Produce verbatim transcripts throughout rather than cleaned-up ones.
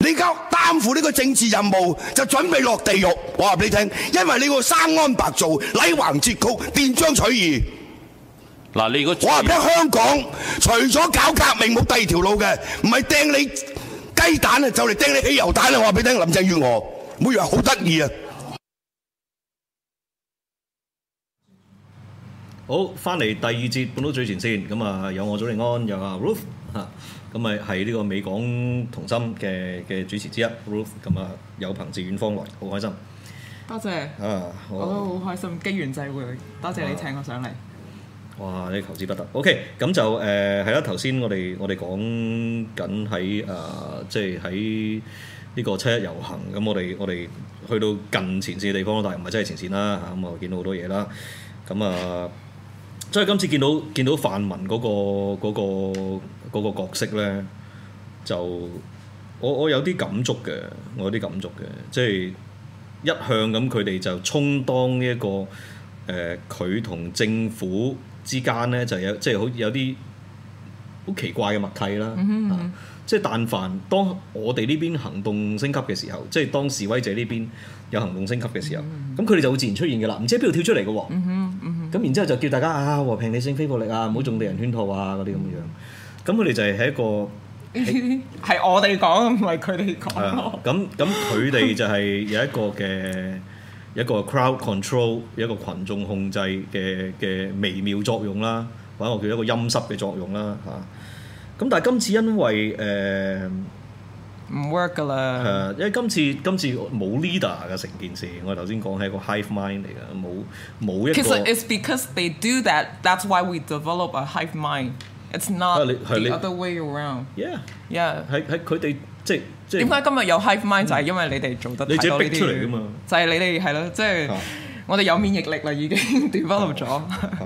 你交擔負呢個政治任務就準備落地獄。我話俾你聽，因為你個生安白造、禮橫節曲、斷章取義。 嗱，你如果我話俾你聽，香港除咗搞革命冇第二條路嘅，唔係掟你雞蛋啊，就嚟掟你汽油彈啊！我話俾你聽，林鄭月娥每樣好得意啊！ 好，翻嚟第二節本土最前線，咁啊有我祖利安，有阿 Ruth 嚇，咁咪係呢個美港同心嘅嘅主持之一 Ruth，咁啊有朋自遠方來，好開心。 多謝， 啊， 我都好開心，機緣際會，多謝你請我上嚟。 哇！你求之不得。OK，咁就誒係啦。頭、呃、先我哋我哋講緊喺誒，即係喺呢個七一遊行。咁我哋我哋去到近前線嘅地方，但係唔係真係前線啦嚇。咁啊見到好多嘢啦。咁啊，即係今次見到見到泛民嗰、嗰個嗰、嗰個嗰個角色咧，就我我有啲感觸嘅，我有啲感觸嘅，即係一向咁佢哋就充當呢一個誒，佢、呃、同政府之間咧就有即係好有啲好奇怪嘅默契啦，嗯啊、即係但凡當我哋呢邊行動升級嘅時候，即係當示威者呢邊有行動升級嘅時候，咁佢哋就會自然出現嘅啦，唔知喺邊度跳出嚟嘅喎，咁、嗯嗯、然之後就叫大家啊和平理性非暴力啊，唔好中地人圈套啊嗰啲咁嘅樣，咁佢哋就係喺一個係我哋講，唔係佢哋講。 咁咁佢哋就係有一個嘅。一個 crowd control， 一個群眾控制嘅嘅微妙作用啦，或者我叫一個陰濕嘅作用啦嚇。咁但係今次因為誒唔 work 㗎啦， 係啊，因為今次今次冇 leader 嘅成件事，我頭先講係一個 hive mind 嚟嘅，冇冇一個。 其實 it's because they do that. That's why we develop a hive mind. It's not the other way around. Yeah, yeah. 係係佢哋即係。 點解今日有 hive mind 就係因為你哋做得太多呢啲嘢， 你自己逼出嚟㗎嘛？ 就係你哋係咯，即係我哋有免疫力啦，已經 develop 咗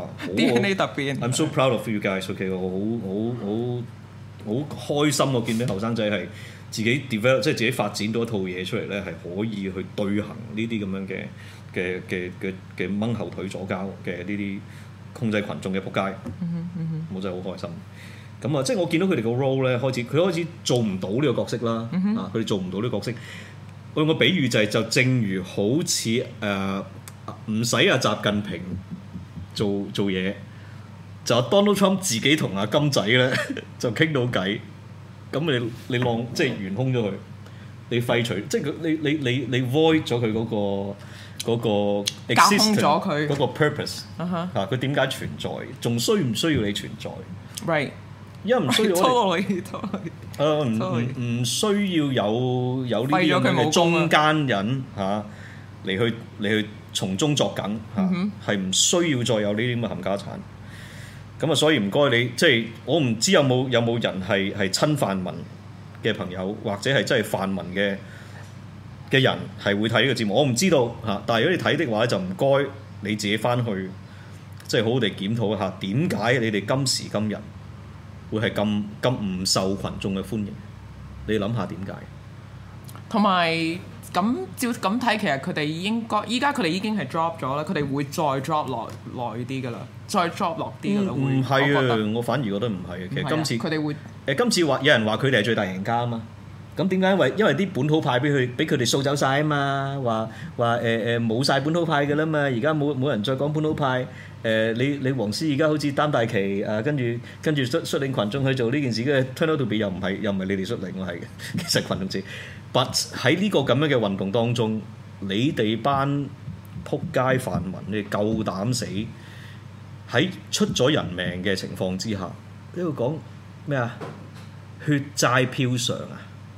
D N A 突變。 I'm so proud of you guys. OK， 我好好好好開心，我見到後生仔係自己 develop， 即係自己發展到一套嘢出嚟咧，係可以去對行呢啲咁樣嘅嘅嘅嘅嘅掹後腿左膠嘅呢啲控制群眾嘅仆街。嗯嗯、我真係好開心。咁啊，即係我見到佢哋個 role 咧，開始佢開始做唔到呢個角色啦。Mm-hmm. 啊，佢哋做唔到呢個角色。我用個比喻就係、是，就正如好似誒唔使阿習近平做做嘢，就 Donald Trump 自己同阿金仔咧就傾到偈。咁你你浪即係懸空咗佢，你廢除即係佢你你你你 void 咗佢嗰個嗰、那個 existence 嗰個 purpose。啊，佢點解存在？仲需唔需要你存在 ？Right。 因為唔需要我哋，誒唔唔唔需要有有呢啲咁嘅中間人嚇嚟去嚟去從中作梗嚇，係唔、嗯、需要再有呢啲咁嘅冚家產。咁啊，所以唔該你，即係我唔知有冇有冇人係係親泛民嘅朋友，或者係真係泛民嘅嘅人係會睇呢個節目，我唔知道嚇。但係如果你睇的話，就唔該你自己翻去，即係好好地檢討一下點解你哋今時今日會係咁咁唔受群眾嘅歡迎，你諗下點解？ 同埋咁照咁睇，其實佢哋應該依家佢哋已經係 drop 咗啦，佢哋會再 drop 落耐啲噶啦，再 drop 落啲噶啦。 唔係啊，我反而覺得唔係啊。其實今次佢哋會誒今次話有人話佢哋係最大贏家啊嘛。咁點解？因為因為啲本土派俾佢俾佢哋掃走晒啊嘛，話話誒誒冇晒本土派嘅啦嘛，而家冇冇人再講本土派。誒、呃、你你黃絲而家好似擔大旗誒，跟住跟住率率領群眾去做呢件事嘅 turn out to be 又唔係又唔係你哋率領，我係嘅，其實群眾知。But 喺呢個咁樣嘅運動當中，你哋班撲街泛民，你哋夠膽死喺出咗人命嘅情況之下，呢度講咩啊？血債票償啊！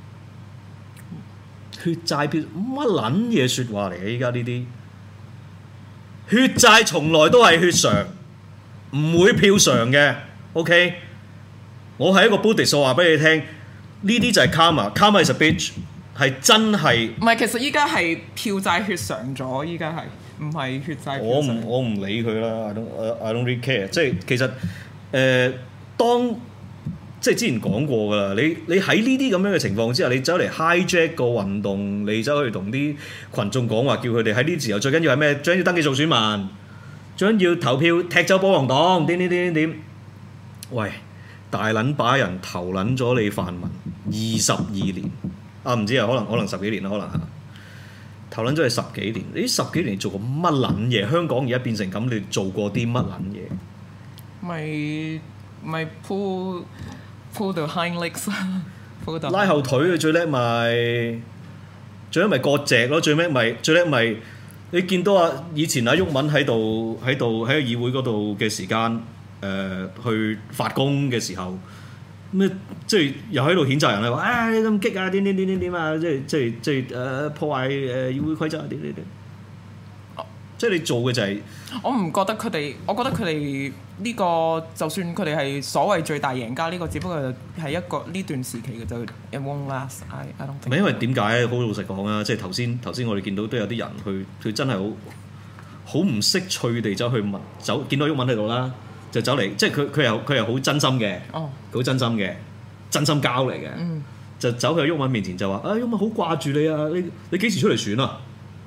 血債票乜撚嘢説話嚟嘅？依家呢啲。血債從來都係血償，唔會票償嘅。OK， 我係一個 Buddhist，我話俾你聽，呢啲就係 karma，karma is a bitch， 係真係。唔係， 其實依家係票債血償咗，依家係唔係血債票償？ 我唔我唔理佢啦 ，I don't I don't really care。即係其實誒、呃，當即係之前講過㗎啦，你你喺呢啲咁樣嘅情況之下，你走嚟 hijack 個運動，你走去同啲群眾講話，叫佢哋喺呢時候最緊要係咩？最緊要登記做選民，最緊要投票踢走保皇黨，點點點點點。喂，大撚把人投撚咗你泛民二十二年， 啊唔知啊，可能可能十幾年啦，可能嚇。投撚咗係十幾年，呢十幾年做過乜撚嘢？香港而家變成咁，你做過啲乜撚嘢？ 咪咪 pull pull the hind legs pull the 拉後腿最叻咪最叻咪割席咯，最叻咪最叻咪你見到啊！以前阿毓民喺度喺度喺個議會嗰度嘅時間，誒、呃、去發功嘅時候，咩即係又喺度譴責人啦，話啊你咁激啊點點點點點啊，即係即係即係誒破壞誒議會規則啊點點點，即係你做嘅就係、是、 我唔覺得佢哋，我覺得佢哋呢個就算佢哋係所謂最大贏家，呢、這個只不過係一個呢段時期嘅就 it won't last。I I don't think。唔係因為點解？好老實講啊，即係頭先頭先我哋見到都有啲人去，佢真係好好唔識趣地走去問，走見到毓民喺度啦，就走嚟，即係佢佢又佢又好真心嘅，好、oh. 真心嘅，真心交嚟嘅，mm. 就走去毓民面前就話：啊毓民好掛住你啊！你你幾時出嚟選啊？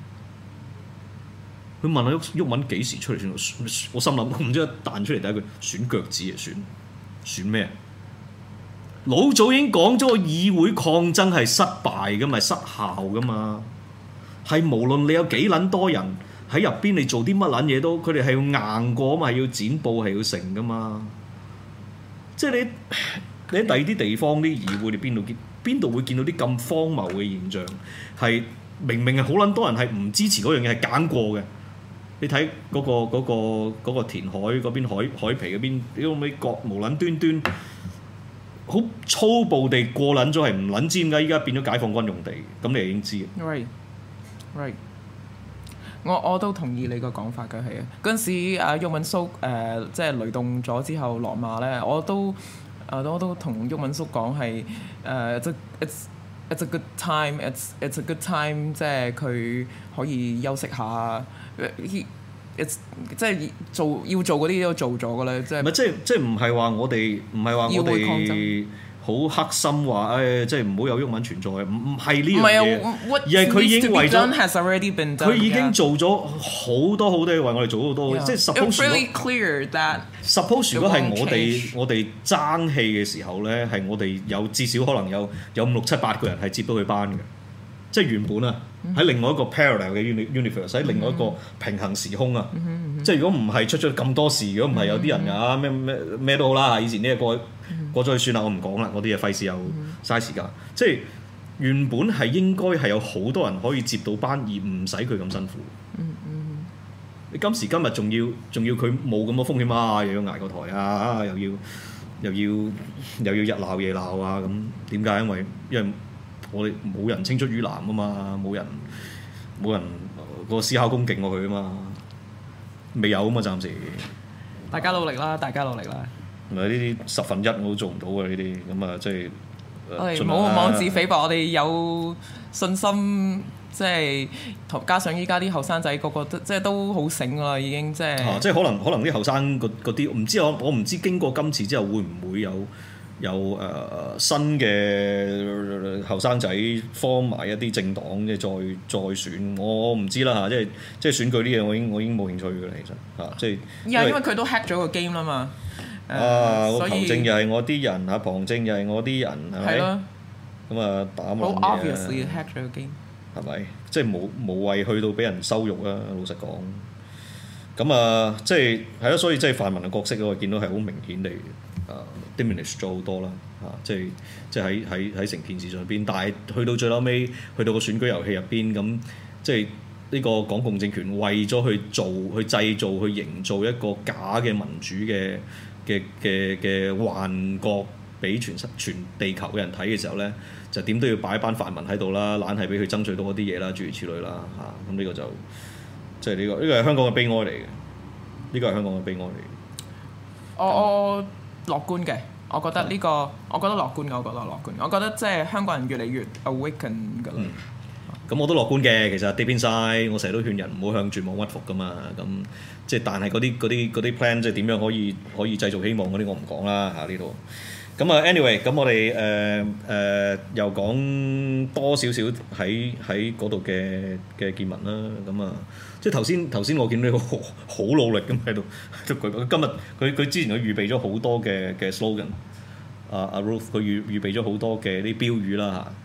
佢問下毓民幾時出嚟選？我心諗唔知彈出嚟第一句選腳趾啊，選選咩？老早已經講咗個議會抗爭係失敗噶嘛，係失效噶嘛，係無論你有幾撚多人喺入邊，你做啲乜撚嘢都，佢哋係要硬過啊嘛，係要剪布係要成噶嘛。即係你你喺第二啲地方啲議會，你邊度見邊度會見到啲咁荒謬嘅現象？係明明係好撚多人係唔支持嗰樣嘢，係揀過嘅。你睇嗰、嗰個嗰、嗰個嗰個填海嗰邊海海皮嗰邊，屌尾角無撚端端，好粗暴地過撚咗，係唔撚知點解依家變咗解放軍用地，咁你已經知。 Right, right。我我都同意你個講法嘅，係啊。嗰陣時啊，毓民叔誒即係雷動咗之後落馬咧，我都啊我都同毓民叔講係誒即 it's it's a good time, it's it's a good time， 即係佢可以休息下。He, it's, 即係做要做嗰啲都做咗㗎啦，即係。唔係即係即係唔係話我哋唔係話我哋好黑心話誒，即係唔好有毓民存在，唔唔係呢樣嘢，而係佢已經為咗佢已經做咗好多好多嘢為我哋做好多， yeah. 即係 suppose really clear that suppose 如果係我哋我哋爭氣嘅時候咧，係我哋有至少可能有有五六七八個人係接到佢班嘅。即係原本啊，喺另外一個 parallel 嘅 universe， 喺另外一個平衡時空啊。Mm-hmm. 即係如果唔係出咗咁多事，如果唔係有啲人啊咩咩咩都好啦，以前呢個過過咗去算啦，我唔講啦，我啲嘢費事又嘥時間。Mm-hmm. 即係原本係應該係有好多人可以接到班，而唔使佢咁辛苦。Mm-hmm. 你今時今日仲要仲要佢冇咁多風險啊，又要捱個台啊，又要又要又要日鬧夜鬧啊，咁點解？因為因為我哋冇人青出於藍啊嘛，冇人冇人個思考功勁過佢啊嘛，未有啊嘛，暫時。 大家努力啦，大家努力啦。 唔係呢啲十分一我都做唔到嘅呢啲，咁啊即係。 我哋唔好妄自菲薄，我哋有信心，即係同加上依家啲後生仔個個都即係都好醒㗎啦，已經即係。啊！ 即係可能可能啲後生嗰啲，唔知我我唔知經過今次之後會唔會有。有誒、呃、新嘅後生仔 form 埋一啲政黨嘅再再選，我唔知啦嚇，即係即係選舉呢嘢，我已經我已經冇興趣嘅啦，其實嚇，即係因為佢都 hack 咗個 game 啦嘛。 啊，我彭正又係我啲人，阿龐正又係我啲人，係咪？咁啊打冇嘢。好 obviously hack 咗個 game。 係咪？即係無無謂去到俾人羞辱啊！老實講。咁啊，即係係咯，所以即係泛民嘅角色我見到係好明顯地啊 diminish 咗好多啦嚇，即係即係喺喺喺成件事上邊，但係去到最後尾，去到個選舉遊戲入邊咁，即係呢個港共政權為咗去做、去製造、去營造一個假嘅民主嘅嘅嘅嘅幻覺俾全全地球嘅人睇嘅時候咧，就點都要擺一班泛民喺度啦，懶係俾佢爭取到嗰啲嘢啦，諸如此類啦嚇，咁呢個就。即係呢個，呢個係香港嘅悲哀嚟嘅。呢個係香港嘅悲哀嚟嘅。 我我樂觀嘅，我覺得呢、呢個，我覺得樂觀嘅，我覺得樂觀。我覺得即係香港人越嚟越 awaken 㗎啦。 咁、嗯、我都樂觀嘅，其實 deep inside，我成日都勸人唔好向絕望屈服㗎嘛。咁即係但係嗰啲嗰啲嗰啲 plan 即係點樣可以可以製造希望嗰啲，我唔講啦嚇呢度。咁啊 anyway，咁我哋誒誒又講多少少喺喺嗰度嘅嘅見聞啦。咁啊。即係頭先頭先我見到佢好好努力咁喺度喺度舉，今日佢佢之前佢預備咗好多嘅嘅 slogan，啊啊 Ruth 佢預預備咗好多嘅啲標語啦嚇，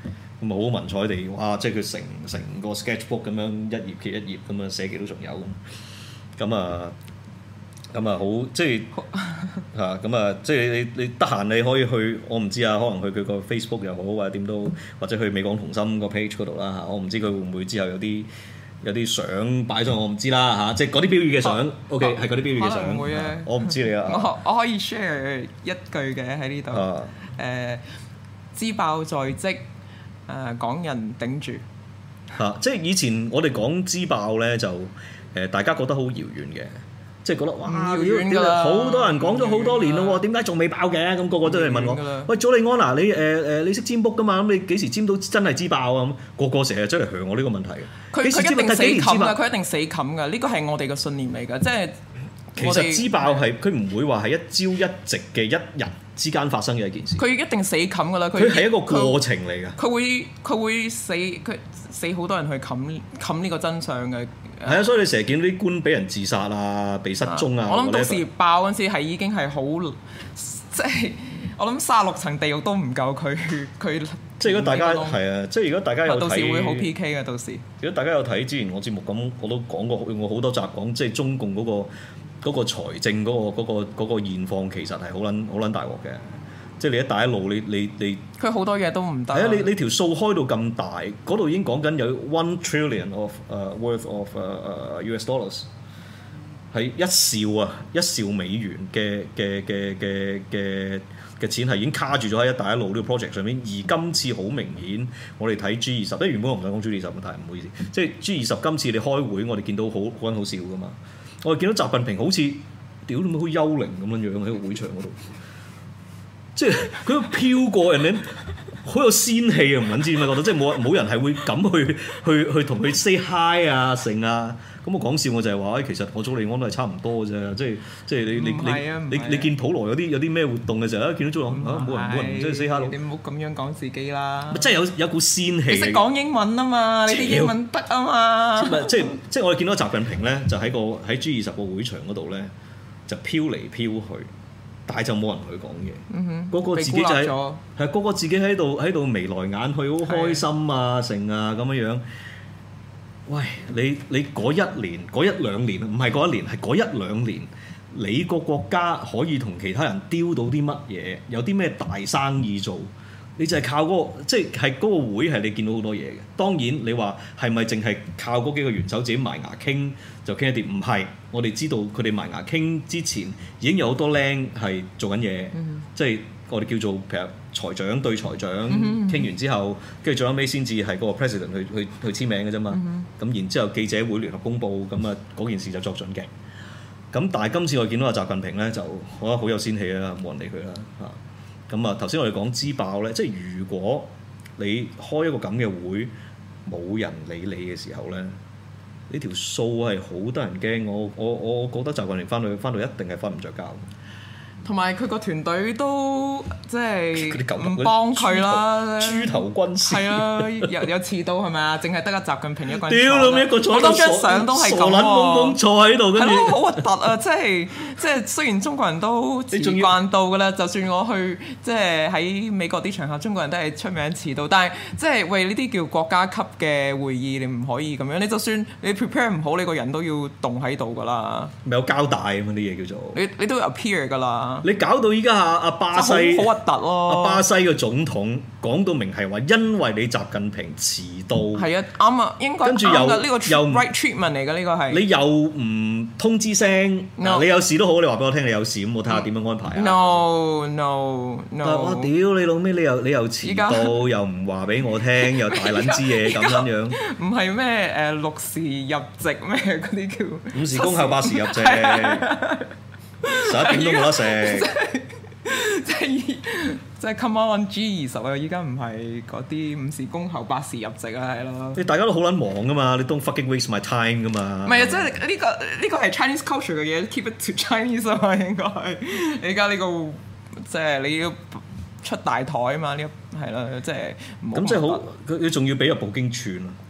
咁啊好文采地，哇！即係佢成成個 sketchbook 咁樣一頁揭一頁咁樣寫幾多仲有咁，咁啊咁啊好即係嚇咁啊即係你你得閒你可以去，我唔知啊，可能去佢個 Facebook 又好或者點都，或者去美港同心個 page 嗰度啦嚇，我唔知佢會唔會之後有啲有啲相擺上，我唔知啦嚇，即係嗰啲標語嘅相 ，OK 係嗰啲標語嘅相， 可能會啊， 我唔知你啊， 我我可以 share 一句嘅喺呢度，誒支爆在即，誒港人頂住嚇，即係以前我哋講支爆咧就誒大家覺得好遙遠嘅。即係覺得哇， 遙遠㗎啦， 好多人講咗好多年咯喎，點解仲未爆嘅？咁個個都嚟問我，喂，祖利安嗱，你誒誒你識占卜㗎嘛？咁你幾時占到真係支爆啊？咁個個成日出嚟向我呢個問題嘅。 佢佢一定死冚㗎，佢一定死冚㗎。呢個係我哋嘅信念嚟㗎，即係其實支爆係佢唔會話係一朝一夕嘅一日之間發生嘅一件事。 佢一定死冚㗎啦。 佢係一個過程嚟㗎。 佢會佢會死佢死好多人去冚冚呢個真相嘅。 係啊，所以你成日見到啲官俾人自殺啊、被失蹤啊。 我諗到時爆嗰陣時係已經係好，即係我諗卅六層地獄都唔夠佢佢。 即係如果大家係啊，即係如果大家有睇， 到時會好 P K 嘅。到時如果大家有睇之前我節目咁，我都講過用過好多集講，即係中共嗰個嗰個財政嗰個嗰個嗰個現況其實係好撚好撚大鑊嘅。即係你一帶一路，你你你佢好多嘢都唔得。 係啊，你你條數開到咁大，嗰度已經講緊有 one trillion of 誒、uh, worth of 誒、uh, uh, U S dollars 係一兆啊，一兆美元嘅嘅嘅嘅嘅嘅錢係已經卡住咗喺一帶一路呢個 project 上面。而今次好明顯，我哋睇 G 二十，即係原本我唔想講 G 二十嘅，但係唔好意思，即係 G 二十今次你開會，我哋見到好好撚好笑噶嘛。我哋見到習近平好似屌你咪好幽靈咁樣樣喺個會場嗰度。即係佢都飄過人哋，好有仙氣啊！唔撚知點解覺得，即係冇冇人係會咁去去去同佢 say hi 啊、成啊。咁我講笑我就係話，誒其實我祖利安都係差唔多嘅啫。即係即係你你你你你見普羅有啲有啲咩活動嘅時候，一見到祖利安啊冇人冇人即係 say hello。 你唔好咁樣講自己啦。 即係有有股仙氣。你識講英文啊嘛？你啲英文得啊嘛？ 即係即係我哋見到習近平咧，就喺個喺 G 二十個會場嗰度咧，就飄嚟飄去。但係就冇人同佢講嘢，嗰、嗯、個自己就係係嗰個自己喺度喺度眉來眼去，好開心啊、成啊咁樣樣。喂，你你嗰一年嗰一兩年唔係嗰一年係嗰一兩年，你個國家可以同其他人丟到啲乜嘢？有啲咩大生意做？你就係靠嗰、嗰個，即係係嗰個會係你見到好多嘢嘅。當然你話係咪淨係靠嗰幾個元首自己埋牙傾就傾一啲？唔係，我哋知道佢哋埋牙傾之前已經有好多僆係做緊嘢，嗯、即係我哋叫做譬如財長對財長傾、嗯、完之後，跟住最後尾先至係嗰個 president 去去去簽名嘅啫嘛。咁、嗯、然之後記者會聯合公佈，咁啊嗰件事就作準嘅。咁但係今次我見到阿習近平咧，就我覺得好有仙氣啦，冇人理佢啦嚇。咁啊，頭先我哋講支爆咧，即係如果你開一個咁嘅會，冇人理你嘅時候咧，呢條數係好得人驚。我我我覺得習近平翻去翻到一定係瞓唔着覺。 同埋佢個團隊都即係唔幫佢啦， 豬頭軍師係啊，有有遲到係咪啊？淨係得個習近平一個人。 屌你一個坐喺度， 好多張相都係咁喎， 傻撚懵懵坐喺度，跟住係咯，好核突啊！即係即係雖然中國人都遲慣到㗎啦，就算我去即係喺美國啲場合，中國人都係出名遲到，但係即係喂呢啲叫國家級嘅會議，你唔可以咁樣。你就算你 prepare 唔好，你個人都要凍喺度㗎啦。 咪有交代咁啲嘢叫做。 你你都有 appear 㗎啦。 你搞到依家阿阿巴西好核突咯！ 阿巴西嘅總統講到明係話，因為你習近平遲到， 係啊啱啊，應該啱㗎。呢個 right treatment 嚟㗎，呢個係你又唔通知聲，你有事都好，你話俾我聽你有事，咁我睇下點樣安排啊 ？No no no！ 但我屌你老味，你又你又遲到，又唔話俾我聽，又大撚支嘢咁樣樣。唔係咩誒六時入席咩嗰啲叫？ 五時恭候八時入席。十一點都冇得食， 即係即係 come on G 二十啊！依家唔係嗰啲五時恭候八時入席啊，係咯。 你大家都好撚忙噶嘛，你 don't fucking waste my time 噶嘛。 唔係啊，即係呢個呢個係 Chinese culture 嘅嘢 ，keep it to Chinese 啊嘛，應該係。你而家呢個即係你要出大台啊嘛，呢係啦，即係。 咁即係好，佢仲要俾入葡京串啊！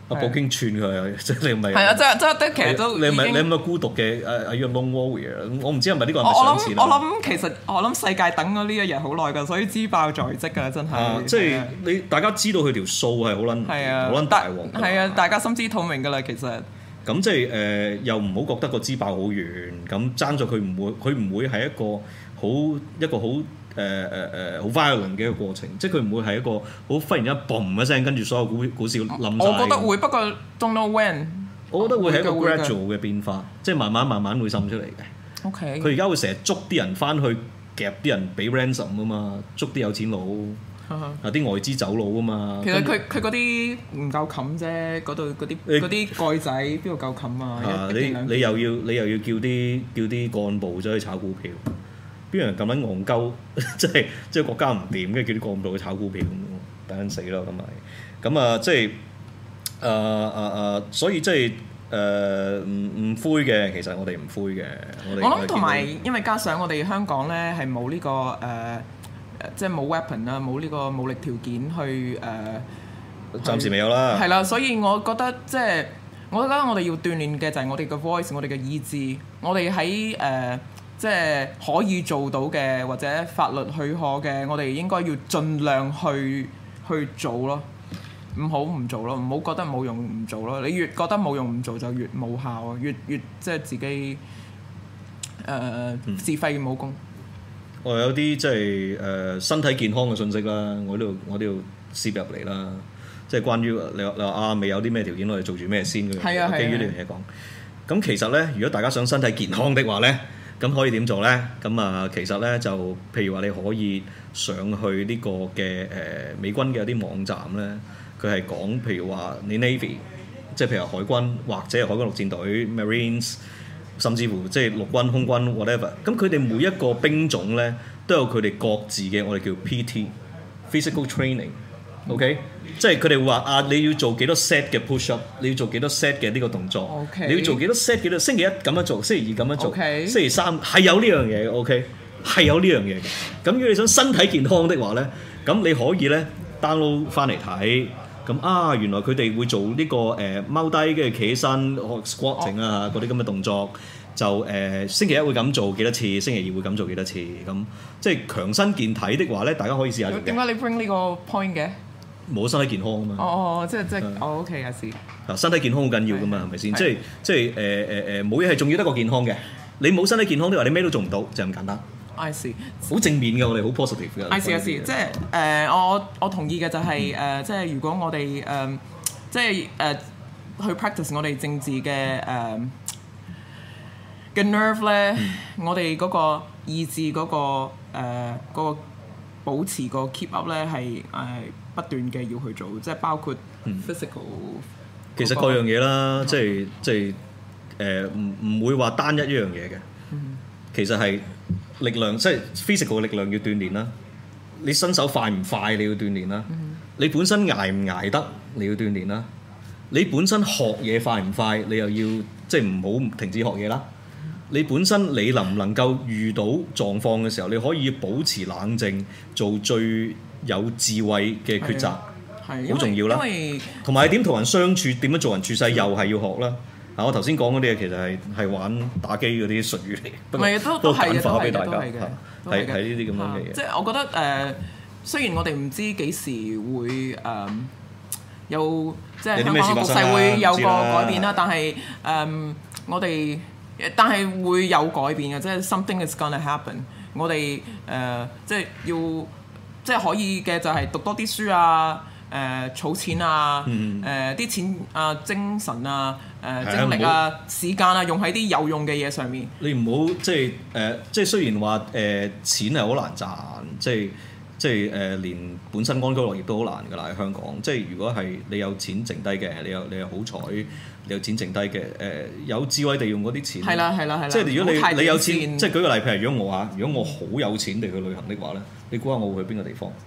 阿普京串佢，即係你咪係啊，即係即係其實都你係咪已經你係咪孤獨嘅誒誒 lone warrior？我唔知係咪呢個係咪我我上次諗我諗其實我諗世界等咗呢一日好耐㗎，所以知爆在即㗎，真係。 啊，即係你大家知道佢條數係好撚係啊， 好撚大鑊。 係啊，大家心知肚明㗎啦，其實。 咁即係誒、呃，又唔好覺得個支爆好遠，咁爭咗佢唔會，佢唔會係一個好一個好誒誒誒好 violent 嘅一個過程，即係佢唔會係一個好忽然間嘣一聲，跟住所有股股市冧晒。 我覺得會，不過 don't know when。 我覺得會係一個 gradual 嘅變化，即係慢慢慢慢會滲出嚟嘅。 OK。 佢而家會成日捉啲人翻去夾啲人俾 ransom 啊嘛，捉啲有錢佬。有啲外資走佬啊嘛， 其實佢佢嗰啲唔夠冚啫，嗰度嗰啲嗰啲蓋仔邊度夠冚啊？ 啊你你又要你又要叫啲叫啲幹部走去炒股票，邊有人咁撚戇鳩？即係即係國家唔掂，跟住叫啲幹部去炒股票，等緊死咯咁咪。咁啊即係誒誒誒，所以即係誒唔唔灰嘅，其實我哋唔灰嘅。我哋我諗同埋因為加上我哋香港咧係冇呢個誒。呃即係冇 weapon 啦，冇呢個武力條件去誒。呃、 暫時未有啦。 係啦，所以我覺得即係，我覺得我哋要鍛鍊嘅就係我哋嘅 voice，我哋嘅意志，我哋喺誒即係可以做到嘅或者法律許可嘅，我哋應該要盡量去去做咯，唔好唔做咯，唔好覺得冇用唔做咯。你越覺得冇用唔做就越冇效啊，越越即係自己誒、呃嗯、自廢武功。 我有啲即係誒身體健康嘅信息啦，我呢度我呢度攝入嚟啦，即係關於你話你話啊未有啲咩條件我哋做住咩先嘅， 係啊係啊， 基於呢樣嘢講。咁其實咧，如果大家想身體健康的話咧，咁可以點做咧？咁啊，其實咧就譬如話你可以上去呢個嘅誒、呃、美軍嘅一啲網站咧，佢係講譬如話你 Navy，即係譬如海軍或者係海軍陸戰隊 Marines。甚至乎即係陸軍、空軍 whatever，咁佢哋每一個兵種咧都有佢哋各自嘅我哋叫 P T（physical training）。OK，、嗯、即係佢哋會話啊，你要做幾多 set 嘅 push up， 你要做幾多 set 嘅呢個動作，okay，你要做幾多 set 幾多，星期一咁樣做，星期二咁樣做，okay，星期三係有呢樣嘢嘅。OK， 係有呢樣嘢嘅。咁如果你想身體健康的話咧，咁你可以咧 download 翻嚟睇。咁啊，原來佢哋會做呢、這個誒踎低跟住企起身學 squatting 啊嗰啲咁嘅動作，就誒、呃、星期一會咁做幾多次，星期二會咁做幾多次，咁即係強身健體的話咧，大家可以試下做嘅。點解你 bring 呢個 point 嘅？ 冇身體健康啊嘛。 哦哦，即係即係，哦 OK 啊，是。 嗱，身體健康好緊要噶嘛，係咪先？即係即係誒誒誒，冇嘢係重要得過健康嘅。你冇身體健康的話，你咩都做唔到，就咁簡單。 I see， 好正面嘅，我哋好 positive 嘅。 I see I see，即係誒，我我同意嘅就係、是、誒、嗯呃，即係如果我哋誒、呃，即係誒、呃、去 practice 我哋政治嘅誒嘅 nerve 咧，嗯、我哋嗰個意志嗰、那個誒嗰、呃那個保持個 keep up 咧係誒不斷嘅要去做，即係包括 physical、嗯。其實各樣嘢啦，即係即係誒唔唔會話單一一樣嘢嘅，嗯、其實係。力量即係 physical 嘅力量要鍛鍊啦，你身手快唔快你要鍛鍊啦，嗯、你本身捱唔捱得你要鍛鍊啦，你本身學嘢快唔快你又要即係唔好停止學嘢啦，嗯、你本身你能唔能夠遇到狀況嘅時候，你可以保持冷靜，做最有智慧嘅抉擇，好重要啦。同埋點同人相處，點樣做人處世又係要學啦。嗱，我頭先講嗰啲嘢其實係係玩打機嗰啲術語嚟，不過都都簡化俾大家， 係係係呢啲咁樣嘅嘢。 即係我覺得誒、呃，雖然我哋唔知幾時會誒、呃、有即係香港嘅局勢會有個改變啦，但係誒、呃、我哋但係會有改變嘅，即係 something is gonna happen。我哋誒、呃、即係要即係可以嘅就係讀多啲書啊。誒、呃、儲錢啊，誒啲、嗯呃、錢啊、精神啊、誒、呃、精力啊、時間啊，用喺啲有用嘅嘢上面。 你唔好即係誒，即係、呃、雖然話誒、呃、錢係好難賺，即係即係誒、呃、連本身安居樂業都好難㗎啦喺香港。即係如果係你有錢剩低嘅，你有你有好彩，你有錢剩低嘅，誒、呃、有智慧地用嗰啲錢。 係啦係啦係啦。 即係如果你你有錢，即係舉個例，譬如如果我啊，如果我好有錢地去旅行的話咧，你估下我會去邊個地方？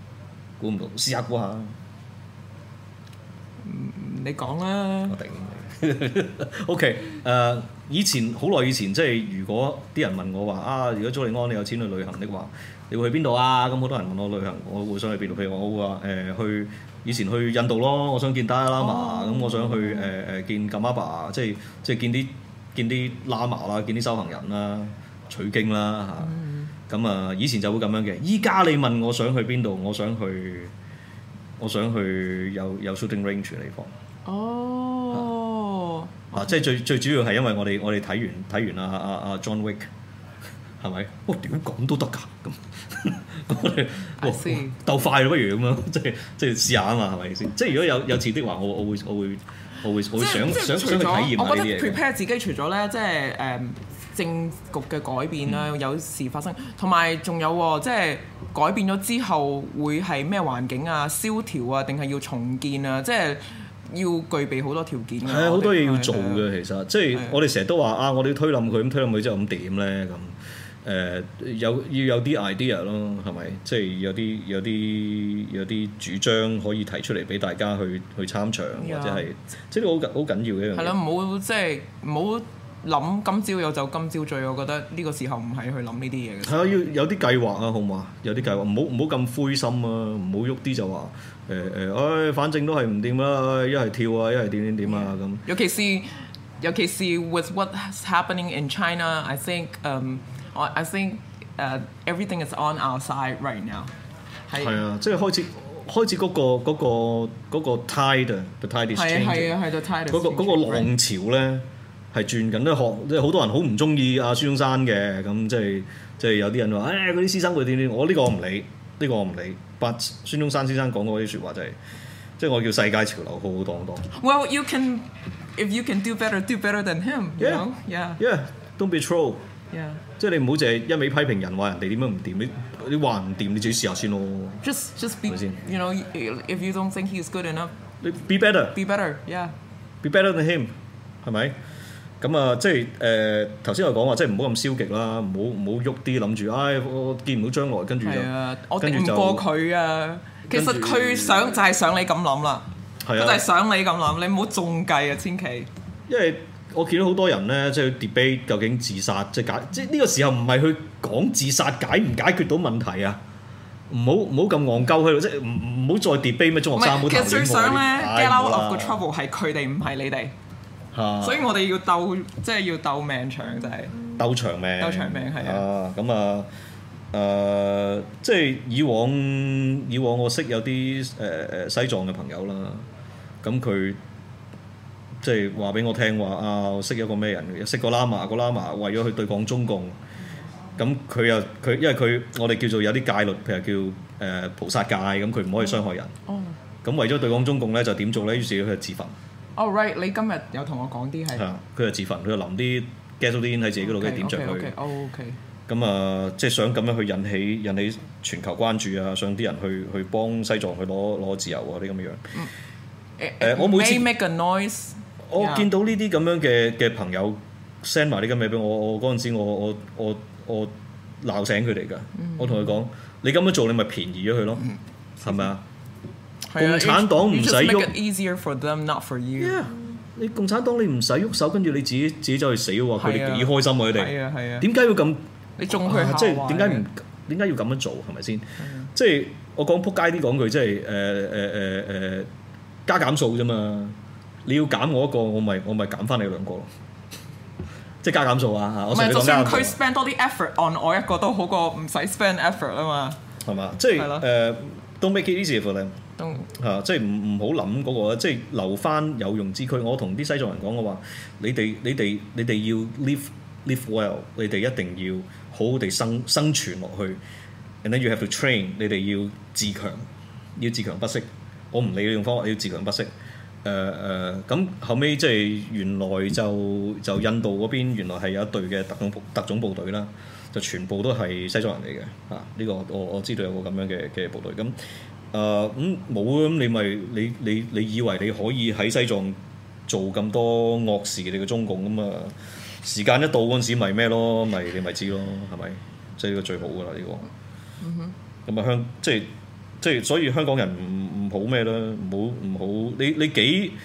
估唔到，試下估下。 嗯，你講啦。 我頂 OK，誒、uh, 以前好耐以前，即係如果啲人問我話啊，如果祖利安你有錢去旅行的話，你會去邊度啊？咁好多人問我旅行，我會想去邊度？譬如我會話誒、呃、去以前去印度咯，我想見達賴喇嘛，咁、oh. 我想去誒誒、呃、見噶瑪巴，即係即係見啲見啲喇嘛啦，見啲修行人啦，取經啦嚇。咁啊、mm. 以前就會咁樣嘅。依家你問我想去邊度，我想去我想去有有 shooting range 嘅地方。 哦， 啊，即係最最主要係因為我哋我哋睇完睇完阿阿阿 John Wick 係咪？哇！屌咁都得㗎咁，我哋哇鬥快咯，不如咁樣，即係即係試下啊嘛，係咪先？即係如果有有次的話，我我會我會我會我會想想想去體驗下呢啲嘢。 我覺得 prepare 自己除咗咧，即係誒政局嘅改變啦，嗯、有事發生，同埋仲有喎，即係改變咗之後會係咩環境啊？蕭條啊，定係要重建啊？即係。要具備好多條件嘅，係啊， 好多嘢要做嘅。其實即係我哋成日都話啊，我哋要推冧佢，咁推冧佢之後咁點咧？咁誒有要有啲 idea 咯，係咪？即係有啲有啲有啲主張可以提出嚟俾大家去去參詳，或者係即係好緊好緊要嘅一樣嘢。係咯， 唔好即係唔好諗今朝有就今朝醉。我覺得呢個時候唔係去諗呢啲嘢嘅。係啊， 要有啲計劃啊，好嘛？有啲計劃，唔好唔好咁灰心啊，唔好喐啲就話。誒誒，唉，反正都係唔掂啦，一係跳啊，一係點點點啊咁。 尤其是尤其是 with what's happening in China, I think, um, I think, uh, everything is on our side right now。 係啊，即係開始開始嗰個嗰個嗰個 tide 啊 ，the tide is changing。係啊係啊，the tide is changing。嗰個嗰個浪潮咧係轉緊，都學即係好多人好唔中意阿孫中山嘅，咁即係即係有啲人話誒嗰啲師生會點點，我呢個我唔理。呢個我唔理，但孫中山先生講嗰啲説話就係、是，即係我叫世界潮流浩浩蕩蕩。 Well, you can, if you can do better, do better than him. You know? Yeah, yeah. Don't be troll. Yeah. 即係你唔好淨係一味批評人話人哋點樣唔掂，你你話唔掂你自己試下先咯。 Just, just be, you know, if you don't think he's good enough, be better. Be better. Yeah. Be better than him. 係咪？咁啊，即係誒頭先我講話，即係唔好咁消極啦，唔好唔好喐啲，諗住，唉，我見唔到將來，跟住就， 啊、我敵唔過佢啊！其實佢想就係想你咁諗啦，佢就係想你咁諗，你唔好中計啊，千祈。 因為我見到好多人咧，即係 debate 究竟自殺即係解，即係呢個時候唔係去講自殺解唔解決到問題啊！唔好唔好咁戇鳩喺度，即係唔唔好再 debate 咩中學生冇頭先。 其實最想咧 get out of the trouble 係佢哋，唔係你哋。啊、所以我哋要鬥，即係要鬥命長，就係、是、 鬥長命。 鬥長命係啊，咁啊，誒、呃，即係以往以往我識有啲誒誒西藏嘅朋友啦，咁佢即係話俾我聽話啊，我識一個咩人，識個喇嘛，個喇嘛為咗去對抗中共，咁佢又佢因為佢我哋叫做有啲戒律，譬如叫誒、呃、菩薩戒，咁佢唔可以傷害人。哦。咁為咗對抗中共咧，就點做咧？於是佢就自焚。 哦、oh, right！你今日有同我講啲係， 佢就自焚，佢就淋啲 gasoline 喺自己嗰度，跟住點着佢。 O K O K。 咁啊，即係想咁樣去引起引起全球關注啊，想啲人去去幫西藏去攞攞自由啊啲咁嘅樣。誒、嗯呃，我每次 make a noise， 我見到呢啲咁樣嘅嘅朋友 send 埋啲咁嘅嘢俾我，我嗰陣時我我我我鬧醒佢哋㗎。嗯、我同佢講：你咁樣做，你咪便宜咗佢咯，係咪啊？共產黨唔使喐 easier for them, not for you. Yeah, 你共產黨你唔使喐手，跟住你自己自己走去死喎，佢哋幾開心啊！佢哋係啊係啊， 點解要咁？ 你中佢下懷？ 即係點解唔點解要咁樣做？係咪先？即係我講撲街啲講句，即係誒誒誒誒加減數啫嘛。你要減我一個，我咪我咪減翻你兩個咯。即係加減數啊！我唔係，就算佢 spend 多啲 effort on 我一個都好過唔使 spend effort 啊嘛。 係嘛？即係誒，don't make it easy for them。嚇、啊！即係唔唔好諗嗰個，即係留翻有用之軀。我同啲西藏人講嘅話，你哋你哋你哋要 live live well，你哋一定要好好地生生存落去。And then you have to train，你哋要自強，要自強不息。我唔理你用方法，你要自強不息。誒、呃、誒，咁、呃、後尾即係原來就就印度嗰邊原來係有一隊嘅特種特種部隊啦，就全部都係西藏人嚟嘅。嚇、啊！呢、這個我我知道有個咁樣嘅嘅部隊咁。誒咁冇咁你咪你你你以為你可以喺西藏做咁多惡事你嘅中共咁啊？時間一到嗰陣時咪咩咯？咪你咪知咯，係咪？即係呢個最好㗎啦呢個。嗯哼。咁啊香即係即係所以香港人唔唔好咩啦？唔好唔好你你幾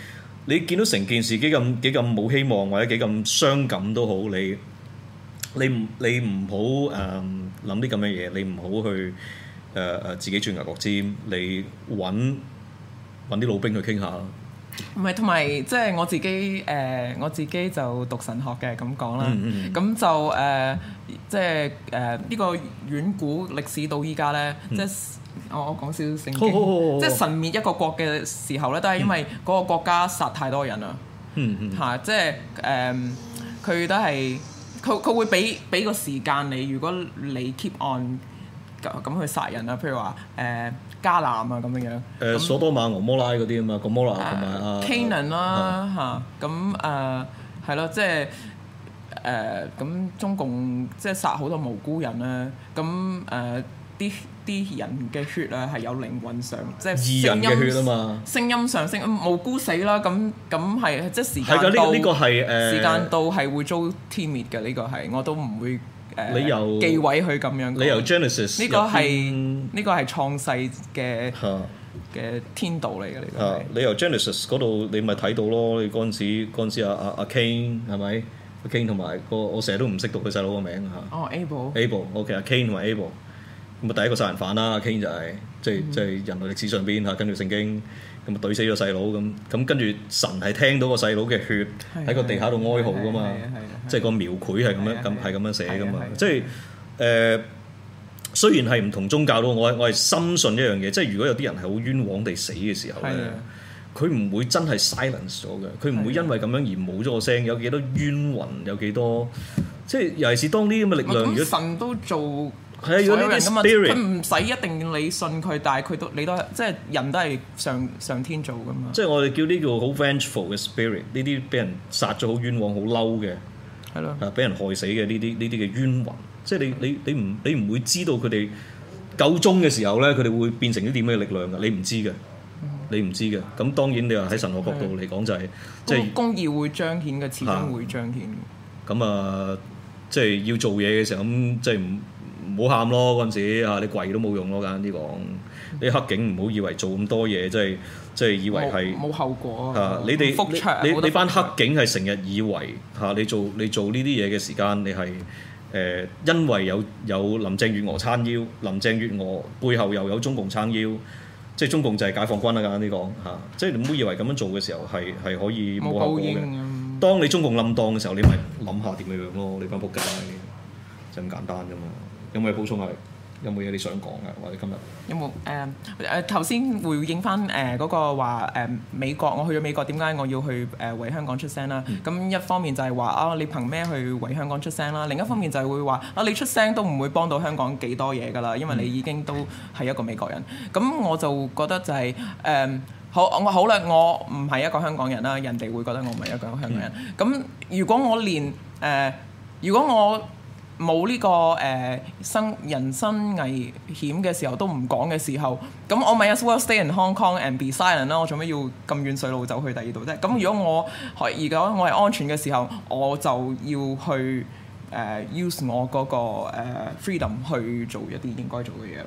你見到成件事幾咁幾咁冇希望或者幾咁傷感都好，你你唔你唔好誒諗啲咁嘅嘢，你唔好去誒誒、呃、自己轉牛角尖，你揾揾啲老兵去傾下。 唔係，同埋即係我自己誒、呃，我自己就讀神學嘅咁講啦。咁、 嗯嗯、 就誒、呃，即係誒呢個遠古歷史到依家咧，即係、嗯、我我講少少聖經，即係神滅一個國嘅時候咧，都係因為嗰個國家殺太多人啦。 嗯嗯， 嚇、即係誒，佢、呃、都係佢佢會俾俾個時間你，如果你 keep on 咁去殺人啊，譬如話誒。呃迦南啊咁樣樣， 誒所多瑪俄摩拉嗰啲啊嘛，哥摩拉同埋啊 Canaan 啦嚇，咁誒係咯，即係誒咁中共即係殺好多無辜人啦，咁誒啲啲人嘅血啊係有靈魂上，即係義人嘅血啊嘛， 聲音上升，無辜死啦，咁咁係即係時間到， 係㗎，呢呢個係誒時間到係會遭天滅嘅，呢個係我都唔會。誒你由忌諱佢咁樣， 你由 Genesis 呢個係呢個係創世嘅嘅天道嚟嘅呢個。 你由 Genesis 嗰度你咪睇到咯，你嗰陣時嗰陣時阿阿阿 Cain 係咪？阿 Cain 同埋個我成日都唔識讀佢細佬個名嚇。 哦 Abel。 Abel，OK，阿 Cain 同埋 Abel，咁啊第一個殺人犯啦，阿 Cain 就係即係即係人類歷史上邊嚇，跟住聖經咁啊懟死咗細佬咁，咁跟住神係聽到個細佬嘅血喺個地下度哀號噶嘛。即係個描繪係咁樣咁係咁樣寫㗎嘛，即係誒、呃、雖然係唔同宗教咯，我係我係深信一樣嘢，即係如果有啲人係好冤枉地死嘅時候咧，佢唔會真係 silence 咗嘅，佢唔會因為咁樣而冇咗個聲，有幾多冤魂，有幾多即係尤其是當呢啲咁嘅力量，如果神都做係啊，如果呢啲 spirit， 佢唔使一定你信佢，但係佢都你都即係人都係上上天做㗎嘛。 即係我哋叫呢個好 vengeful 嘅 spirit，呢啲俾人殺咗好冤枉、好嬲嘅。係咯，啊！俾人害死嘅呢啲呢啲嘅冤魂，即係你你你唔你唔會知道佢哋夠鐘嘅時候咧，佢哋會變成啲點嘅力量㗎，你唔知嘅，你唔知嘅。咁當然你話喺神學角度嚟講就係、是、即係公義會彰顯嘅，始終會彰顯。 咁啊，即係要做嘢嘅時候咁，即係唔唔好喊咯嗰陣時啊！你跪都冇用咯，簡單啲講。你黑警唔好以為做咁多嘢，即係即係以為係冇後果啊！你哋你你你班黑警係成日以為嚇、啊、你做你做呢啲嘢嘅時間，你係誒、呃、因為有有林鄭月娥撐腰，林鄭月娥背後又有中共撐腰，即係中共就係解放軍啦，簡單啲講嚇。即係你唔好以為咁樣做嘅時候係係可以冇後果嘅。當你中共冧檔嘅時候，你咪諗下點樣樣咯，你班仆街就咁簡單啫嘛。有冇嘢補充啊？有冇嘢你想講嘅？或者今日有冇誒誒頭先回應翻誒嗰個話誒、呃、美國，我去咗美國，點解我要去誒、呃、為香港出聲啦？咁、嗯、一方面就係話啊，你憑咩去為香港出聲啦？另一方面就係會話啊，你出聲都唔會幫到香港幾多嘢㗎啦，因為你已經都係一個美國人。咁我就覺得就係、是、誒、呃、好，我好啦，我唔係一個香港人啦，人哋會覺得我唔係一個香港人。咁、嗯、如果我連誒、呃、如果我冇呢、這個誒生、呃、人身危險嘅時候都唔講嘅時候，咁我咪 as well stay in Hong Kong and be silent 啦。我做咩要咁遠水路走去第二度啫？咁如果我而家我係安全嘅時候，我就要去誒、呃、use 我嗰、那個、呃、freedom 去做一啲應該做嘅嘢。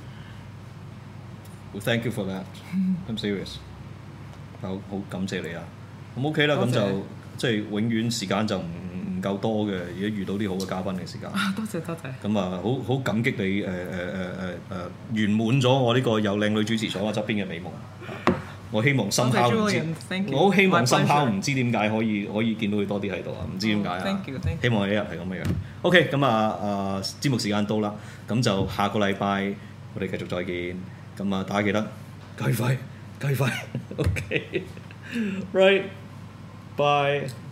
Well, thank you for that. I'm serious. 好好感謝你啊。咁 OK 啦，咁就即係永遠時間就唔唔夠多嘅，而家遇到啲好嘅嘉賓嘅時間。 啊，多謝多謝。咁啊，好好感激你誒誒誒誒誒圓滿咗我呢個有靚女主持坐我側邊嘅美夢。我希望深拋唔知，我好希望深拋唔知點解可以可以見到佢多啲喺度啊！唔知點解啊？ Thank you, thank you. 希望有一日係咁嘅樣。OK，咁啊啊節目時間到啦，咁就下個禮拜我哋繼續再見。咁啊，大家記得計快計快。OK，right，bye。